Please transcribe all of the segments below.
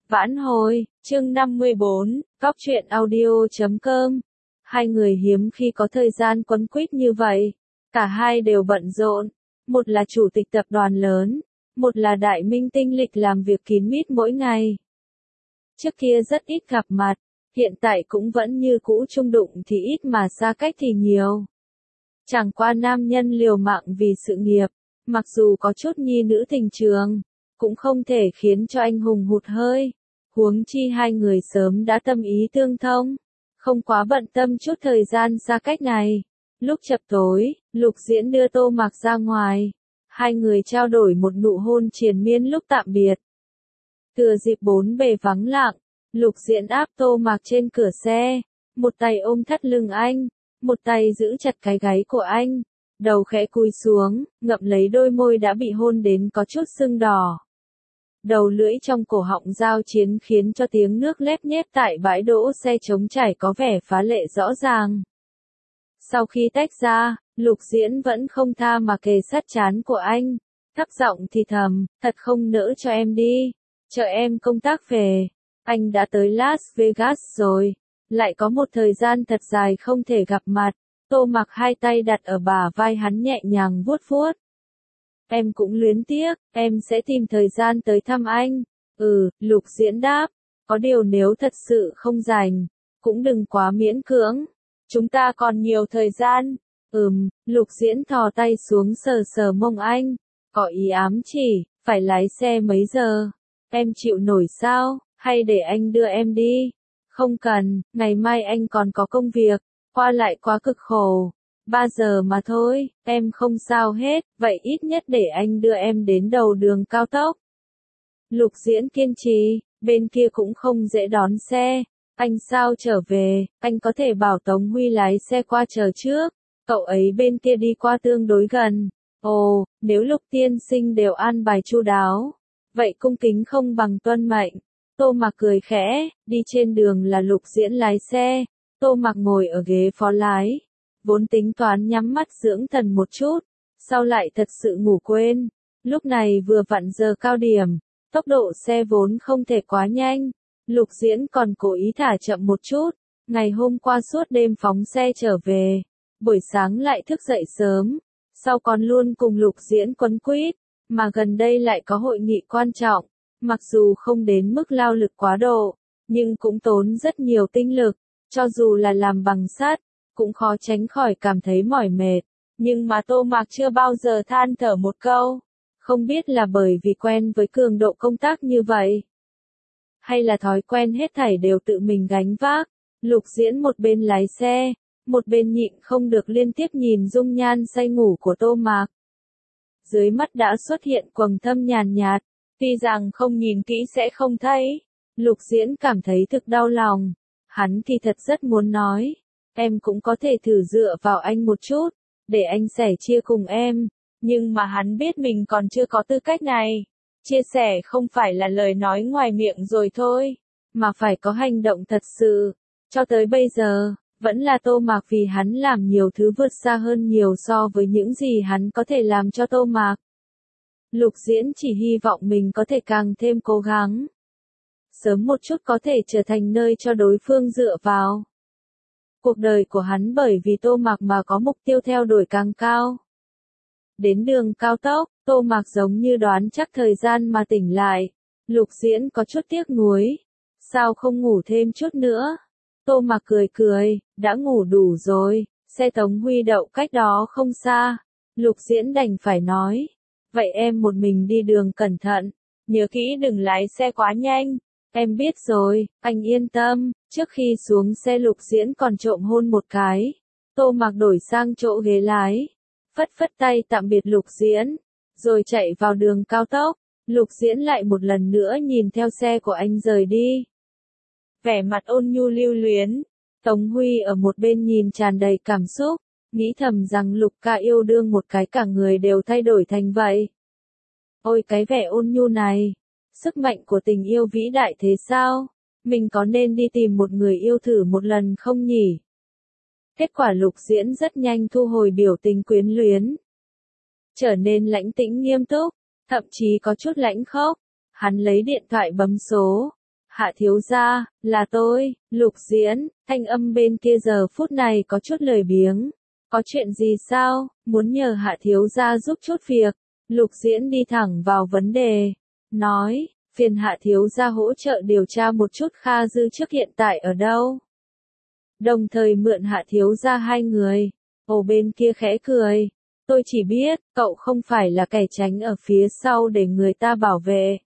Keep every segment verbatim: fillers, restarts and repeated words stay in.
Vãn hồi, chương năm mươi bốn, góc truyện audio chấm com. Hai người hiếm khi có thời gian quấn quýt như vậy. Cả hai đều bận rộn. Một là chủ tịch tập đoàn lớn, một là đại minh tinh lịch làm việc kín mít mỗi ngày. Trước kia rất ít gặp mặt, hiện tại cũng vẫn như cũ, chung đụng thì ít mà xa cách thì nhiều. Chẳng qua nam nhân liều mạng vì sự nghiệp, mặc dù có chút nhi nữ tình trường, cũng không thể khiến cho anh hùng hụt hơi. Huống chi hai người sớm đã tâm ý tương thông, không quá bận tâm chút thời gian xa cách này. Lúc chập tối, Lục Diễn đưa Tô Mạc ra ngoài. Hai người trao đổi một nụ hôn triền miên lúc tạm biệt. Thừa dịp bốn bề vắng lặng, Lục Diễn áp Tô Mạc trên cửa xe, một tay ôm thắt lưng anh, một tay giữ chặt cái gáy của anh, đầu khẽ cúi xuống, ngậm lấy đôi môi đã bị hôn đến có chút sưng đỏ. Đầu lưỡi trong cổ họng giao chiến khiến cho tiếng nước lép nhép tại bãi đỗ xe trống trải có vẻ phá lệ rõ ràng. Sau khi tách ra, Lục Diễn vẫn không tha mà kề sát trán của anh, thấp giọng thì thầm, thật không nỡ cho em đi, chờ em công tác về. Anh đã tới Las Vegas rồi, lại có một thời gian thật dài không thể gặp mặt. Tô Mạc hai tay đặt ở bả vai hắn nhẹ nhàng vuốt vuốt. Em cũng luyến tiếc, em sẽ tìm thời gian tới thăm anh. Ừ, Lục Diễn đáp, có điều nếu thật sự không rảnh, cũng đừng quá miễn cưỡng. Chúng ta còn nhiều thời gian. Ừm, Lục Diễn thò tay xuống sờ sờ mông anh, có ý ám chỉ, phải lái xe mấy giờ? Em chịu nổi sao, hay để anh đưa em đi? Không cần, ngày mai anh còn có công việc, qua lại quá cực khổ. Ba giờ mà thôi, em không sao hết, vậy ít nhất để anh đưa em đến đầu đường cao tốc. Lục Diễn kiên trì, bên kia cũng không dễ đón xe. Anh sao trở về, anh có thể bảo Tống Huy lái xe qua chờ trước, cậu ấy bên kia đi qua tương đối gần. Ồ, nếu Lục tiên sinh đều an bài chu đáo, vậy cung kính không bằng tuân mệnh. Tô Mạc cười khẽ, đi trên đường là Lục Diễn lái xe, Tô Mạc ngồi ở ghế phó lái. Vốn tính toán nhắm mắt dưỡng thần một chút, sau lại thật sự ngủ quên. Lúc này vừa vặn giờ cao điểm, tốc độ xe vốn không thể quá nhanh. Lục Diễn còn cố ý thả chậm một chút. Ngày hôm qua suốt đêm phóng xe trở về, buổi sáng lại thức dậy sớm, sau còn luôn cùng Lục Diễn quấn quýt, mà gần đây lại có hội nghị quan trọng. Mặc dù không đến mức lao lực quá độ, nhưng cũng tốn rất nhiều tinh lực, cho dù là làm bằng sắt, cũng khó tránh khỏi cảm thấy mỏi mệt. Nhưng mà Tô Mạc chưa bao giờ than thở một câu, không biết là bởi vì quen với cường độ công tác như vậy, hay là thói quen hết thảy đều tự mình gánh vác. Lục Diễn một bên lái xe, một bên nhịn không được liên tiếp nhìn dung nhan say ngủ của Tô Mạc. Dưới mắt đã xuất hiện quầng thâm nhàn nhạt, tuy rằng không nhìn kỹ sẽ không thấy. Lục Diễn cảm thấy thực đau lòng. Hắn thì thật rất muốn nói, em cũng có thể thử dựa vào anh một chút, để anh sẻ chia cùng em, nhưng mà hắn biết mình còn chưa có tư cách này. Chia sẻ không phải là lời nói ngoài miệng rồi thôi, mà phải có hành động thật sự. Cho tới bây giờ, vẫn là Tô Mạc vì hắn làm nhiều thứ vượt xa hơn nhiều so với những gì hắn có thể làm cho Tô Mạc. Lục Diễn chỉ hy vọng mình có thể càng thêm cố gắng, sớm một chút có thể trở thành nơi cho đối phương dựa vào. Cuộc đời của hắn bởi vì Tô Mạc mà có mục tiêu theo đuổi càng cao. Đến đường cao tốc, Tô Mạc giống như đoán chắc thời gian mà tỉnh lại. Lục Diễn có chút tiếc nuối. Sao không ngủ thêm chút nữa? Tô Mạc cười cười, đã ngủ đủ rồi, xe Tống Huy đậu cách đó không xa. Lục Diễn đành phải nói, vậy em một mình đi đường cẩn thận, nhớ kỹ đừng lái xe quá nhanh. Em biết rồi, anh yên tâm. Trước khi xuống xe Lục Diễn còn trộm hôn một cái. Tô Mạc đổi sang chỗ ghế lái, phất phất tay tạm biệt Lục Diễn, rồi chạy vào đường cao tốc. Lục Diễn lại một lần nữa nhìn theo xe của anh rời đi, vẻ mặt ôn nhu lưu luyến. Tống Huy ở một bên nhìn tràn đầy cảm xúc, nghĩ thầm rằng Lục ca yêu đương một cái cả người đều thay đổi thành vậy. Ôi cái vẻ ôn nhu này, sức mạnh của tình yêu vĩ đại thế sao? Mình có nên đi tìm một người yêu thử một lần không nhỉ? Kết quả Lục Diễn rất nhanh thu hồi biểu tình quyến luyến, trở nên lãnh tĩnh nghiêm túc, thậm chí có chút lãnh khốc. Hắn lấy điện thoại bấm số, Hạ thiếu gia, là tôi, Lục Diễn, thanh âm bên kia giờ phút này có chút lười biếng. Có chuyện gì sao, muốn nhờ hạ thiếu gia giúp chút việc. Lục Diễn đi thẳng vào vấn đề, nói, phiền hạ thiếu gia hỗ trợ điều tra một chút Kha Dư trước hiện tại ở đâu. Đồng thời mượn hạ thiếu gia hai người. Ồ bên kia khẽ cười, tôi chỉ biết, cậu không phải là kẻ tránh ở phía sau để người ta bảo vệ.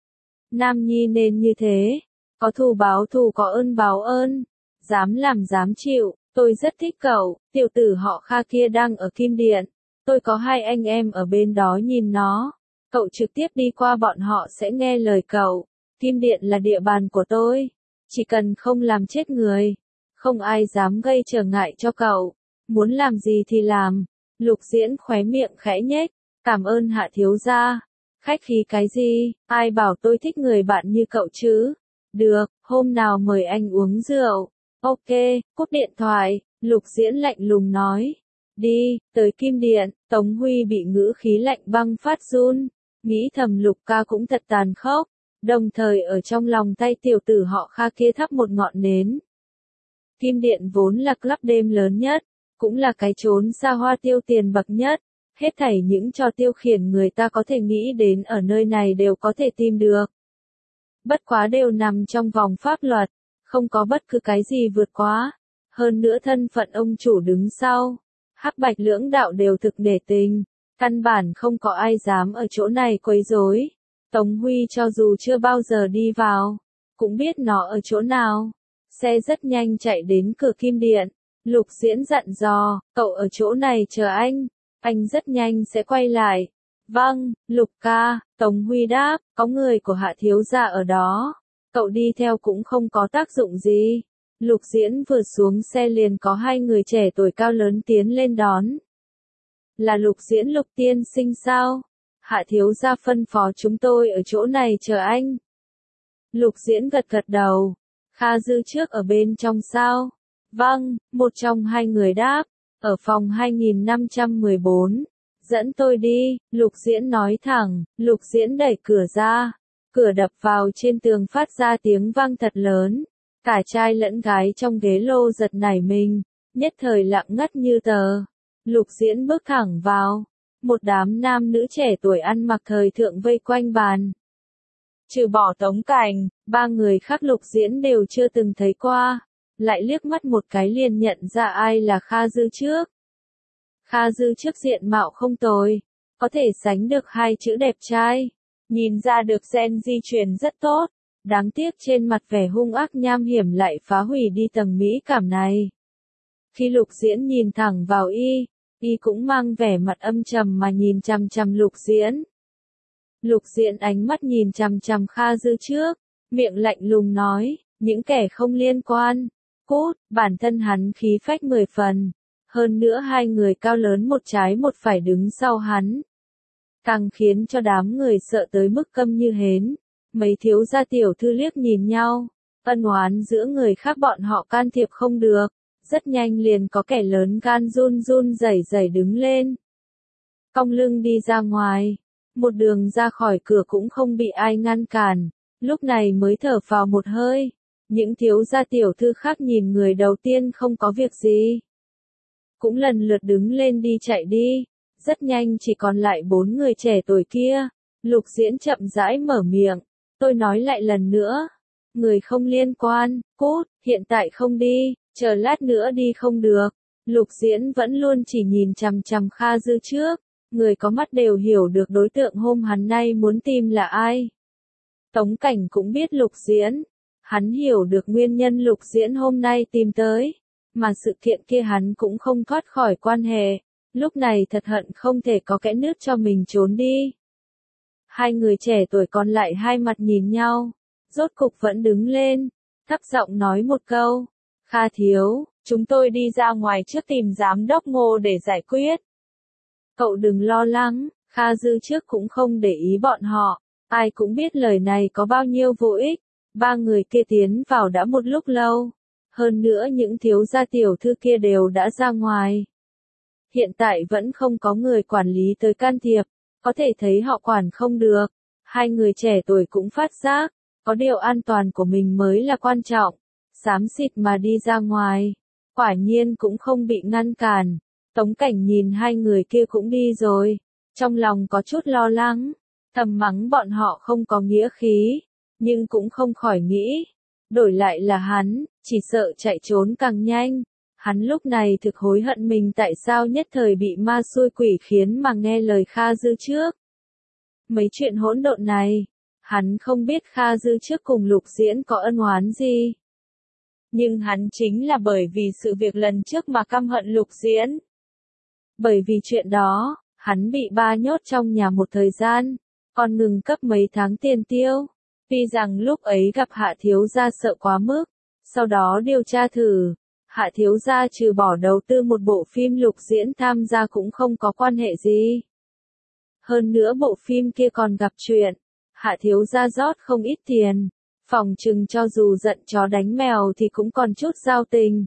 Nam nhi nên như thế, có thù báo thù có ơn báo ơn, dám làm dám chịu, tôi rất thích cậu, tiểu tử họ Kha kia đang ở Kim Điện, tôi có hai anh em ở bên đó nhìn nó, cậu trực tiếp đi qua bọn họ sẽ nghe lời cậu, Kim Điện là địa bàn của tôi, chỉ cần không làm chết người, không ai dám gây trở ngại cho cậu, muốn làm gì thì làm. Lục Diễn khóe miệng khẽ nhếch, cảm ơn hạ thiếu gia. Khách khí cái gì, ai bảo tôi thích người bạn như cậu chứ? Được, hôm nào mời anh uống rượu. Ok, cúp điện thoại, Lục Diễn lạnh lùng nói. Đi, tới Kim Điện, Tống Huy bị ngữ khí lạnh băng phát run. Nghĩ thầm Lục ca cũng thật tàn khốc. Đồng thời ở trong lòng tay tiểu tử họ Kha kia thắp một ngọn nến. Kim Điện vốn là club đêm lớn nhất, cũng là cái chốn xa hoa tiêu tiền bậc nhất. Hết thảy những trò tiêu khiển người ta có thể nghĩ đến ở nơi này đều có thể tìm được. Bất quá đều nằm trong vòng pháp luật, không có bất cứ cái gì vượt quá. Hơn nữa thân phận ông chủ đứng sau, hắc bạch lưỡng đạo đều thực để tình, căn bản không có ai dám ở chỗ này quấy rối. Tống Huy cho dù chưa bao giờ đi vào, cũng biết nó ở chỗ nào. Xe rất nhanh chạy đến cửa Kim Điện, Lục Diễn dặn dò, cậu ở chỗ này chờ anh. Anh rất nhanh sẽ quay lại. Vâng, Lục ca, Tống Huy đáp, có người của hạ thiếu gia ở đó. Cậu đi theo cũng không có tác dụng gì. Lục Diễn vừa xuống xe liền có hai người trẻ tuổi cao lớn tiến lên đón. Là Lục Diễn Lục tiên sinh sao? Hạ thiếu gia phân phó chúng tôi ở chỗ này chờ anh. Lục Diễn gật gật đầu. Kha Dư trước ở bên trong sao? Vâng, một trong hai người đáp. Ở phòng hai nghìn năm trăm mười bốn, dẫn tôi đi, Lục Diễn nói thẳng, Lục Diễn đẩy cửa ra, cửa đập vào trên tường phát ra tiếng vang thật lớn, cả trai lẫn gái trong ghế lô giật nảy mình, nhất thời lặng ngắt như tờ. Lục Diễn bước thẳng vào, một đám nam nữ trẻ tuổi ăn mặc thời thượng vây quanh bàn. Trừ bỏ Tống Cảnh, ba người khác Lục Diễn đều chưa từng thấy qua. Lại liếc mắt một cái liền nhận ra ai là Kha Dư trước. Kha Dư trước diện mạo không tồi, có thể sánh được hai chữ đẹp trai, nhìn ra được gen di truyền rất tốt, đáng tiếc trên mặt vẻ hung ác nham hiểm lại phá hủy đi tầng mỹ cảm này. Khi Lục Diễn nhìn thẳng vào y, y cũng mang vẻ mặt âm trầm mà nhìn chằm chằm Lục Diễn. Lục Diễn ánh mắt nhìn chằm chằm Kha Dư trước, miệng lạnh lùng nói, những kẻ không liên quan. Cút, bản thân hắn khí phách mười phần, hơn nữa hai người cao lớn một trái một phải đứng sau hắn. Càng khiến cho đám người sợ tới mức câm như hến, mấy thiếu gia tiểu thư liếc nhìn nhau, ân oán giữa người khác bọn họ can thiệp không được, rất nhanh liền có kẻ lớn gan run run rẩy rẩy đứng lên. Cong lưng đi ra ngoài, một đường ra khỏi cửa cũng không bị ai ngăn cản, lúc này mới thở phào một hơi. Những thiếu gia tiểu thư khác nhìn người đầu tiên không có việc gì, cũng lần lượt đứng lên đi chạy đi, rất nhanh chỉ còn lại bốn người trẻ tuổi kia. Lục Diễn chậm rãi mở miệng, tôi nói lại lần nữa, người không liên quan, cút, hiện tại không đi, chờ lát nữa đi không được. Lục Diễn vẫn luôn chỉ nhìn chằm chằm Kha Dư trước, người có mắt đều hiểu được đối tượng hôm hắn nay muốn tìm là ai. Tống Cảnh cũng biết Lục Diễn. Hắn hiểu được nguyên nhân Lục Diễn hôm nay tìm tới, mà sự kiện kia hắn cũng không thoát khỏi quan hệ, lúc này thật hận không thể có kẽ nước cho mình trốn đi. Hai người trẻ tuổi còn lại hai mặt nhìn nhau, rốt cục vẫn đứng lên, thấp giọng nói một câu, Kha thiếu, chúng tôi đi ra ngoài trước tìm giám đốc Ngô để giải quyết. Cậu đừng lo lắng, Kha Dư trước cũng không để ý bọn họ, ai cũng biết lời này có bao nhiêu vô ích. Ba người kia tiến vào đã một lúc lâu, hơn nữa những thiếu gia tiểu thư kia đều đã ra ngoài. Hiện tại vẫn không có người quản lý tới can thiệp, có thể thấy họ quản không được. Hai người trẻ tuổi cũng phát giác, có điều an toàn của mình mới là quan trọng, xám xịt mà đi ra ngoài, quả nhiên cũng không bị ngăn cản. Tống Cảnh nhìn hai người kia cũng đi rồi, trong lòng có chút lo lắng, thầm mắng bọn họ không có nghĩa khí, nhưng cũng không khỏi nghĩ, đổi lại là hắn, chỉ sợ chạy trốn càng nhanh. Hắn lúc này thực hối hận mình tại sao nhất thời bị ma xui quỷ khiến mà nghe lời Kha Dư trước. Mấy chuyện hỗn độn này, hắn không biết Kha Dư trước cùng Lục Diễn có ân oán gì. Nhưng hắn chính là bởi vì sự việc lần trước mà căm hận Lục Diễn. Bởi vì chuyện đó, hắn bị ba nhốt trong nhà một thời gian, còn ngừng cấp mấy tháng tiền tiêu. Tuy rằng lúc ấy gặp Hạ Thiếu Gia sợ quá mức, sau đó điều tra thử, Hạ Thiếu Gia trừ bỏ đầu tư một bộ phim Lục Diễn tham gia cũng không có quan hệ gì. Hơn nữa bộ phim kia còn gặp chuyện, Hạ Thiếu Gia rót không ít tiền, phòng chừng cho dù giận chó đánh mèo thì cũng còn chút giao tình.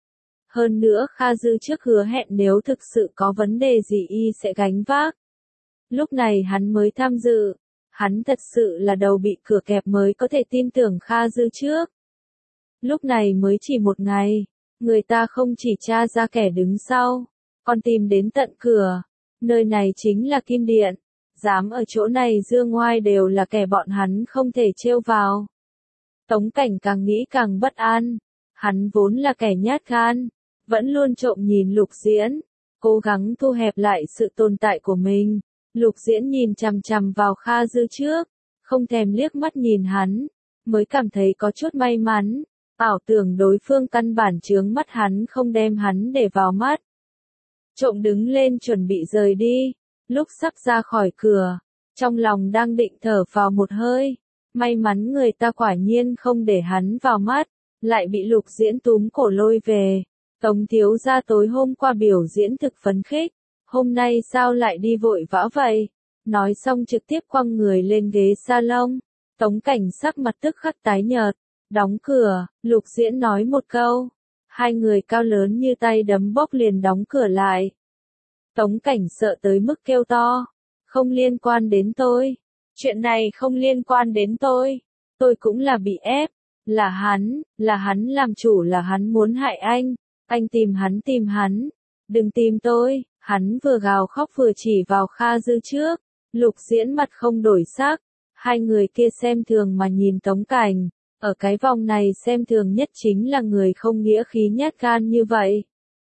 Hơn nữa Kha Dư trước hứa hẹn nếu thực sự có vấn đề gì y sẽ gánh vác. Lúc này hắn mới tham dự, hắn thật sự là đầu bị cửa kẹp mới có thể tin tưởng Kha Dư trước. Lúc này mới chỉ một ngày, người ta không chỉ tra ra kẻ đứng sau, còn tìm đến tận cửa. Nơi này chính là Kim Điện, dám ở chỗ này dương ngoai đều là kẻ bọn hắn không thể trêu vào. Tống Cảnh càng nghĩ càng bất an, hắn vốn là kẻ nhát gan, vẫn luôn trộm nhìn Lục Diễn, cố gắng thu hẹp lại sự tồn tại của mình. Lục Diễn nhìn chằm chằm vào Kha Dư trước, không thèm liếc mắt nhìn hắn, mới cảm thấy có chút may mắn, ảo tưởng đối phương căn bản chướng mắt hắn không đem hắn để vào mắt. Trộm đứng lên chuẩn bị rời đi, lúc sắp ra khỏi cửa, trong lòng đang định thở vào một hơi, may mắn người ta quả nhiên không để hắn vào mắt, lại bị Lục Diễn túm cổ lôi về. Tống thiếu gia tối hôm qua biểu diễn thực phấn khích, hôm nay sao lại đi vội vã vậy? Nói xong trực tiếp quăng người lên ghế salon, Tống Cảnh sắc mặt tức khắc tái nhợt, đóng cửa, Lục Diễn nói một câu, hai người cao lớn như tay đấm bóp liền đóng cửa lại. Tống Cảnh sợ tới mức kêu to, không liên quan đến tôi, chuyện này không liên quan đến tôi, tôi cũng là bị ép, là hắn, là hắn làm chủ, là hắn muốn hại anh, anh tìm hắn tìm hắn, đừng tìm tôi. Hắn vừa gào khóc vừa chỉ vào Kha Dư trước, Lục Diễn mặt không đổi sắc, hai người kia xem thường mà nhìn Tống Cảnh, ở cái vòng này xem thường nhất chính là người không nghĩa khí nhát gan như vậy.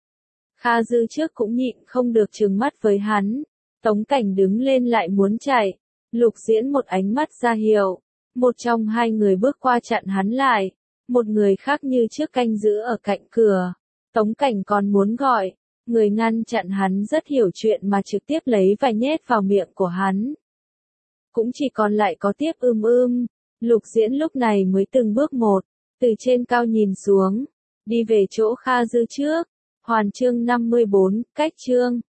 Kha Dư trước cũng nhịn không được trừng mắt với hắn, Tống Cảnh đứng lên lại muốn chạy, Lục Diễn một ánh mắt ra hiệu, một trong hai người bước qua chặn hắn lại, một người khác như trước canh giữ ở cạnh cửa, Tống Cảnh còn muốn gọi. Người ngăn chặn hắn rất hiểu chuyện mà trực tiếp lấy vài nhét vào miệng của hắn. Cũng chỉ còn lại có tiếp ưm ưm, Lục Diễn lúc này mới từng bước một, từ trên cao nhìn xuống, đi về chỗ Kha Dư trước. Hoàn chương năm mươi bốn, cách chương.